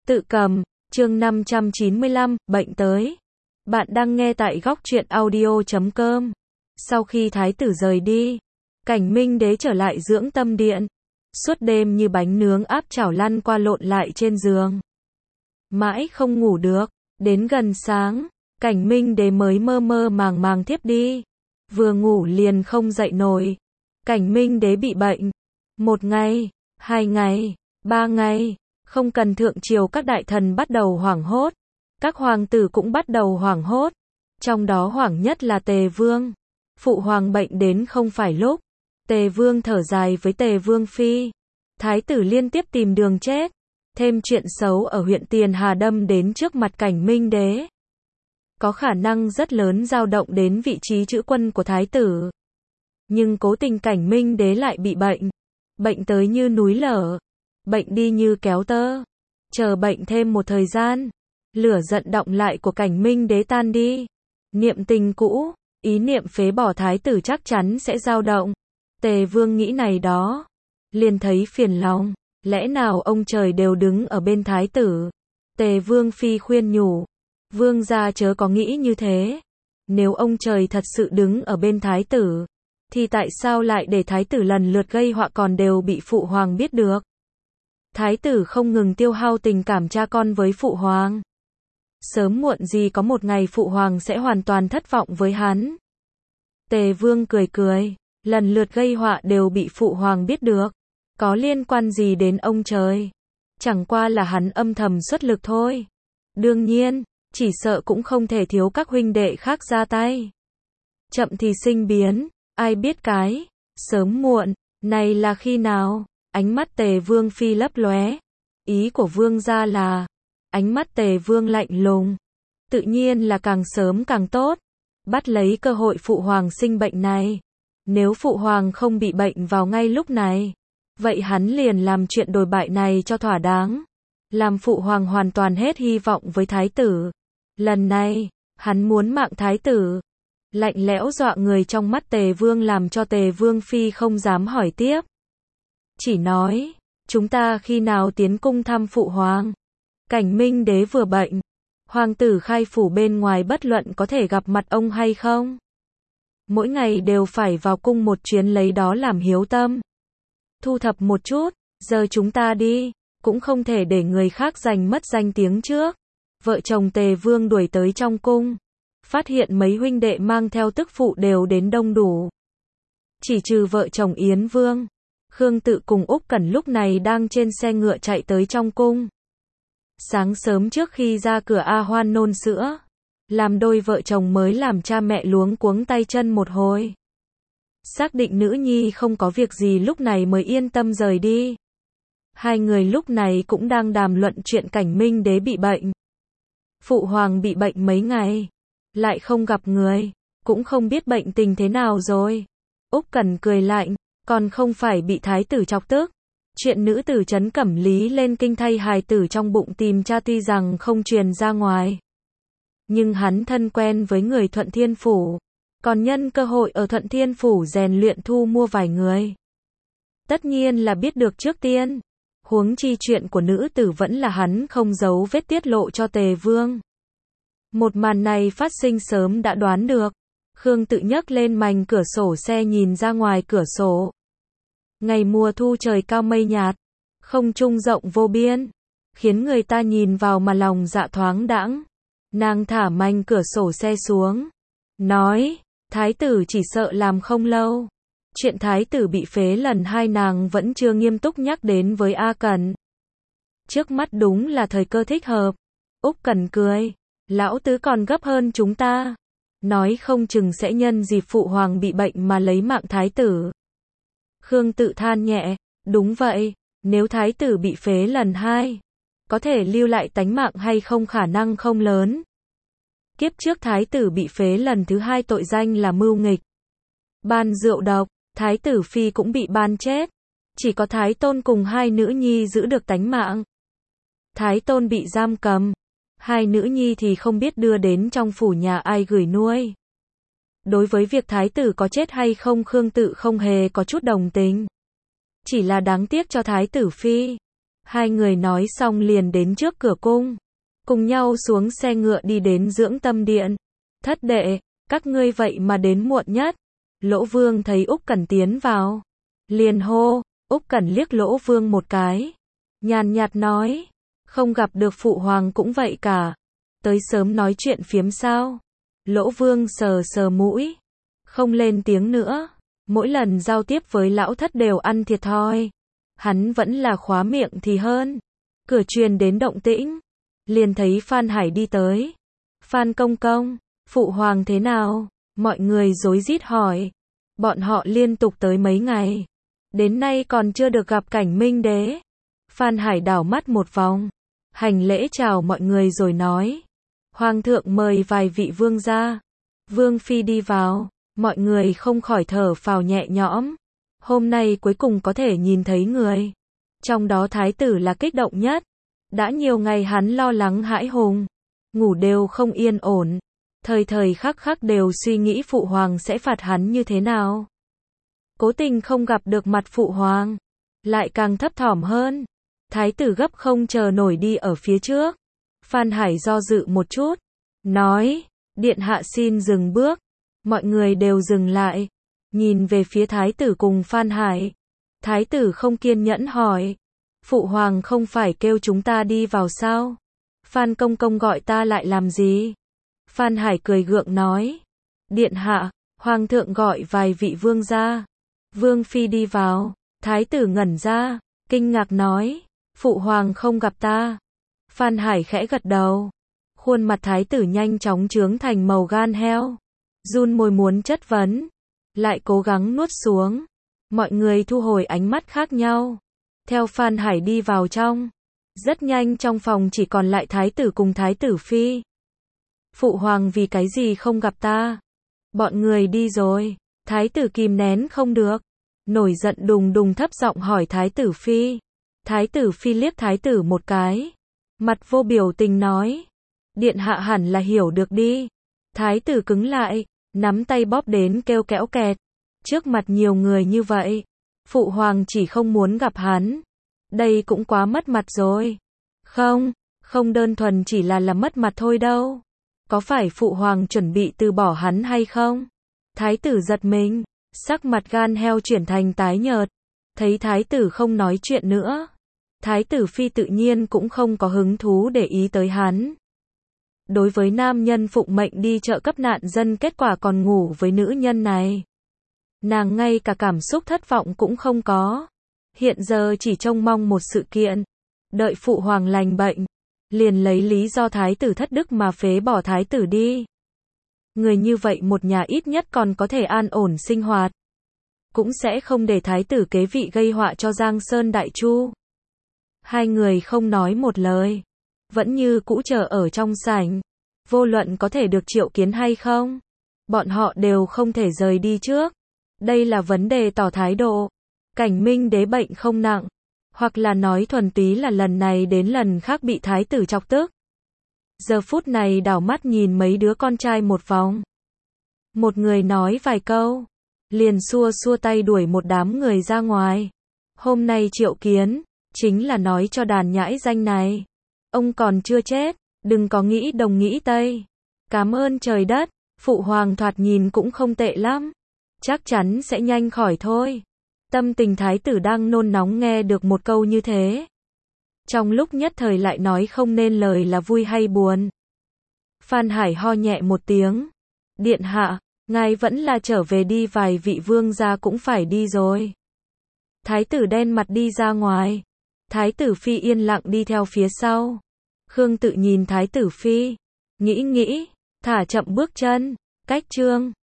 Tự cầm, chương 595, bệnh tới. Bạn đang nghe tại góc truyện audio.com. Sau khi thái tử rời đi, Cảnh Minh Đế trở lại dưỡng tâm điện. Suốt đêm như bánh nướng áp chảo lăn qua lộn lại trên giường. Mãi không ngủ được, đến gần sáng, Cảnh Minh Đế mới mơ mơ màng màng thiếp đi. Vừa ngủ liền không dậy nổi. Cảnh Minh Đế bị bệnh. 1 ngày, 2 ngày, 3 ngày. Không cần thượng triều các đại thần bắt đầu hoảng hốt. Các hoàng tử cũng bắt đầu hoảng hốt. Trong đó hoảng nhất là Tề Vương. Phụ hoàng bệnh đến không phải lúc. Tề Vương thở dài với Tề Vương Phi. Thái tử liên tiếp tìm đường chết. Thêm chuyện xấu ở huyện Tiền Hà đâm đến trước mặt Cảnh Minh Đế. Có khả năng rất lớn dao động đến vị trí chữ quân của thái tử. Nhưng cố tình Cảnh Minh Đế lại bị bệnh. Bệnh tới như núi lở. Bệnh đi như kéo tơ. Chờ bệnh thêm một thời gian. Lửa giận động lại của Cảnh Minh Đế tan đi. Niệm tình cũ, ý niệm phế bỏ thái tử chắc chắn sẽ dao động. Tề Vương nghĩ này đó. Liền thấy phiền lòng. Lẽ nào ông trời đều đứng ở bên thái tử? Tề Vương Phi khuyên nhủ. Vương gia chớ có nghĩ như thế. Nếu ông trời thật sự đứng ở bên thái tử, thì tại sao lại để thái tử lần lượt gây họa còn đều bị phụ hoàng biết được? Thái tử không ngừng tiêu hao tình cảm cha con với phụ hoàng. Sớm muộn gì có một ngày phụ hoàng sẽ hoàn toàn thất vọng với hắn. Tề Vương cười cười, lần lượt gây họa đều bị phụ hoàng biết được. Có liên quan gì đến ông trời? Chẳng qua là hắn âm thầm xuất lực thôi. Đương nhiên, chỉ sợ cũng không thể thiếu các huynh đệ khác ra tay. Chậm thì sinh biến, ai biết cái, sớm muộn, này là khi nào? Ánh mắt Tề Vương Phi lấp lóe. Ý của Vương gia là, ánh mắt Tề Vương lạnh lùng. Tự nhiên là càng sớm càng tốt. Bắt lấy cơ hội phụ hoàng sinh bệnh này. Nếu phụ hoàng không bị bệnh vào ngay lúc này, vậy hắn liền làm chuyện đồi bại này cho thỏa đáng. Làm phụ hoàng hoàn toàn hết hy vọng với thái tử. Lần này, hắn muốn mạng thái tử. Lạnh lẽo dọa người trong mắt Tề Vương làm cho Tề Vương Phi không dám hỏi tiếp. Chỉ nói, chúng ta khi nào tiến cung thăm phụ hoàng? Cảnh Minh Đế vừa bệnh. Hoàng tử khai phủ bên ngoài bất luận có thể gặp mặt ông hay không. Mỗi ngày đều phải vào cung một chuyến lấy đó làm hiếu tâm. Thu thập một chút, giờ chúng ta đi. Cũng không thể để người khác giành mất danh tiếng trước. Vợ chồng Tề Vương đuổi tới trong cung. Phát hiện mấy huynh đệ mang theo tức phụ đều đến đông đủ. Chỉ trừ vợ chồng Yến Vương. Khương Tự cùng Úc Cẩn lúc này đang trên xe ngựa chạy tới trong cung. Sáng sớm trước khi ra cửa A Hoan nôn sữa. Làm đôi vợ chồng mới làm cha mẹ luống cuống tay chân một hồi. Xác định nữ nhi không có việc gì lúc này mới yên tâm rời đi. Hai người lúc này cũng đang đàm luận chuyện Cảnh Minh Đế bị bệnh. Phụ hoàng bị bệnh mấy ngày. Lại không gặp người. Cũng không biết bệnh tình thế nào rồi. Úc Cẩn cười lạnh. Còn không phải bị thái tử chọc tức. Chuyện nữ tử Trấn Cẩm Lý lên kinh thay hài tử trong bụng tìm cha tuy rằng không truyền ra ngoài. Nhưng hắn thân quen với người Thuận Thiên Phủ. Còn nhân cơ hội ở Thuận Thiên Phủ rèn luyện thu mua vài người. Tất nhiên là biết được trước tiên. Huống chi chuyện của nữ tử vẫn là hắn không giấu vết tiết lộ cho Tề Vương. Một màn này phát sinh sớm đã đoán được. Khương Tự nhấc lên mành cửa sổ xe nhìn ra ngoài cửa sổ. Ngày mùa thu trời cao mây nhạt, không trung rộng vô biên, khiến người ta nhìn vào mà lòng dạ thoáng đãng. Nàng thả mành cửa sổ xe xuống, nói, thái tử chỉ sợ làm không lâu. Chuyện thái tử bị phế lần 2 nàng vẫn chưa nghiêm túc nhắc đến với A Cẩn. Trước mắt đúng là thời cơ thích hợp. Úc Cẩn cười, lão tứ còn gấp hơn chúng ta. Nói không chừng sẽ nhân dịp phụ hoàng bị bệnh mà lấy mạng thái tử. Khương Tự than nhẹ, đúng vậy, nếu thái tử bị phế lần 2, có thể lưu lại tánh mạng hay không khả năng không lớn. Kiếp trước thái tử bị phế lần thứ 2 tội danh là mưu nghịch. Ban rượu độc, thái tử Phi cũng bị ban chết. Chỉ có Thái Tôn cùng 2 nữ nhi giữ được tánh mạng. Thái Tôn bị giam cầm. 2 nữ nhi thì không biết đưa đến trong phủ nhà ai gửi nuôi. Đối với việc thái tử có chết hay không Khương Tự không hề có chút đồng tình. Chỉ là đáng tiếc cho thái tử Phi. Hai người nói xong liền đến trước cửa cung, cùng nhau xuống xe ngựa đi đến dưỡng tâm điện. Thất đệ, các ngươi vậy mà đến muộn nhất. Lỗ Vương thấy Úc Cẩn tiến vào, liền hô. Úc Cẩn liếc Lỗ Vương một cái, nhàn nhạt nói, không gặp được phụ hoàng cũng vậy cả, tới sớm nói chuyện phiếm sao? Lỗ Vương sờ sờ mũi, không lên tiếng nữa, mỗi lần giao tiếp với lão thất đều ăn thiệt thòi, hắn vẫn là khóa miệng thì hơn. Cửa truyền đến động tĩnh, liền thấy Phan Hải đi tới. Phan công công, phụ hoàng thế nào? Mọi người rối rít hỏi. Bọn họ liên tục tới mấy ngày, đến nay còn chưa được gặp Cảnh Minh đế. Phan Hải đảo mắt một vòng, hành lễ chào mọi người rồi nói, hoàng thượng mời vài vị vương gia. Vương phi đi vào, mọi người không khỏi thở phào nhẹ nhõm. Hôm nay cuối cùng có thể nhìn thấy người. Trong đó thái tử là kích động nhất. Đã nhiều ngày hắn lo lắng hãi hùng, ngủ đều không yên ổn, thời thời khắc khắc đều suy nghĩ phụ hoàng sẽ phạt hắn như thế nào. Cố tình không gặp được mặt phụ hoàng, lại càng thấp thỏm hơn. Thái tử gấp không chờ nổi đi ở phía trước. Phan Hải do dự một chút, nói, điện hạ xin dừng bước. Mọi người đều dừng lại, nhìn về phía thái tử cùng Phan Hải. Thái tử không kiên nhẫn hỏi, phụ hoàng không phải kêu chúng ta đi vào sao? Phan công công gọi ta lại làm gì? Phan Hải cười gượng nói, điện hạ, hoàng thượng gọi vài vị vương gia. Vương phi đi vào. Thái tử ngẩn ra, kinh ngạc nói, phụ hoàng không gặp ta. Phan Hải khẽ gật đầu, khuôn mặt thái tử nhanh chóng chướng thành màu gan heo, run môi muốn chất vấn, lại cố gắng nuốt xuống. Mọi người thu hồi ánh mắt khác nhau, theo Phan Hải đi vào trong. Rất nhanh trong phòng chỉ còn lại thái tử cùng thái tử phi. Phụ hoàng vì cái gì không gặp ta? Bọn người đi rồi. Thái tử kìm nén không được, nổi giận đùng đùng thấp giọng hỏi thái tử phi. Thái tử phi liếc thái tử một cái, mặt vô biểu tình nói, điện hạ hẳn là hiểu được đi. Thái tử cứng lại, nắm tay bóp đến kêu kẽo kẹt. Trước mặt nhiều người như vậy, phụ hoàng chỉ không muốn gặp hắn. Đây cũng quá mất mặt rồi. Không, không đơn thuần chỉ là mất mặt thôi đâu. Có phải phụ hoàng chuẩn bị từ bỏ hắn hay không? Thái tử giật mình, sắc mặt gan heo chuyển thành tái nhợt. Thấy thái tử không nói chuyện nữa, thái tử phi tự nhiên cũng không có hứng thú để ý tới hắn. Đối với nam nhân phụng mệnh đi trợ cấp nạn dân kết quả còn ngủ với nữ nhân này, nàng ngay cả cảm xúc thất vọng cũng không có. Hiện giờ chỉ trông mong một sự kiện, đợi phụ hoàng lành bệnh, liền lấy lý do thái tử thất đức mà phế bỏ thái tử đi. Người như vậy một nhà ít nhất còn có thể an ổn sinh hoạt, cũng sẽ không để thái tử kế vị gây họa cho Giang Sơn Đại Chu. Hai người không nói một lời, vẫn như cũ chờ ở trong sảnh. Vô luận có thể được triệu kiến hay không, bọn họ đều không thể rời đi trước. Đây là vấn đề tỏ thái độ. Cảnh Minh đế bệnh không nặng, hoặc là nói thuần túy là lần này đến lần khác bị thái tử chọc tức. Giờ phút này đảo mắt nhìn mấy đứa con trai một vòng. Một người nói vài câu, liền xua xua tay đuổi một đám người ra ngoài. Hôm nay triệu kiến, chính là nói cho đàn nhãi danh này, ông còn chưa chết, đừng có nghĩ đông nghĩ tây. Cảm ơn trời đất, phụ hoàng thoạt nhìn cũng không tệ lắm, chắc chắn sẽ nhanh khỏi thôi. Tâm tình thái tử đang nôn nóng nghe được một câu như thế, trong lúc nhất thời lại nói không nên lời là vui hay buồn. Phan Hải ho nhẹ một tiếng, điện hạ, ngài vẫn là trở về đi, vài vị vương gia cũng phải đi rồi. Thái tử đen mặt đi ra ngoài, thái tử phi yên lặng đi theo phía sau. Khương Tự nhìn thái tử phi, nghĩ, thả chậm bước chân, cách chương.